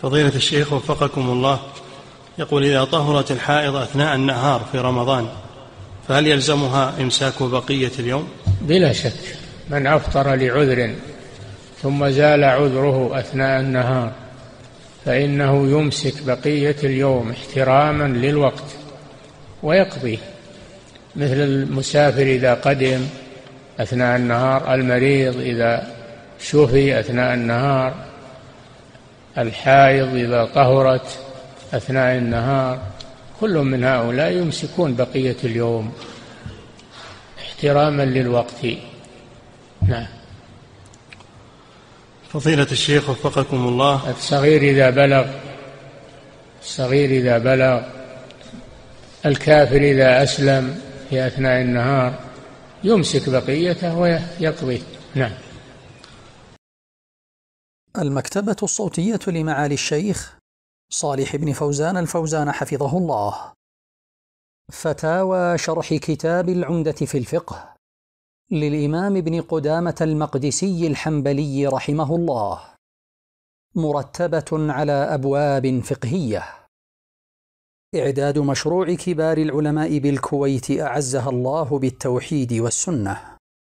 فضيلة الشيخ وفقكم الله، يقول: إذا طهرت الحائض أثناء النهار في رمضان فهل يلزمها إمساك بقية اليوم؟ بلا شك، من أفطر لعذر ثم زال عذره أثناء النهار فإنه يمسك بقية اليوم احتراما للوقت ويقضي، مثل المسافر إذا قدم أثناء النهار، المريض إذا شفي أثناء النهار، الحائض إذا طهرت أثناء النهار، كل من هؤلاء يمسكون بقية اليوم احتراما للوقت. نعم. فضيلة الشيخ وفقكم الله، الصغير إذا بلغ، الكافر إذا أسلم في أثناء النهار يمسك بقيته ويقضي. نعم. المكتبة الصوتية لمعالي الشيخ صالح بن فوزان الفوزان حفظه الله. فتاوى شرح كتاب العمدة في الفقه للإمام ابن قدامة المقدسي الحنبلي رحمه الله، مرتبة على أبواب فقهية. إعداد مشروع كبار العلماء بالكويت أعزها الله بالتوحيد والسنة.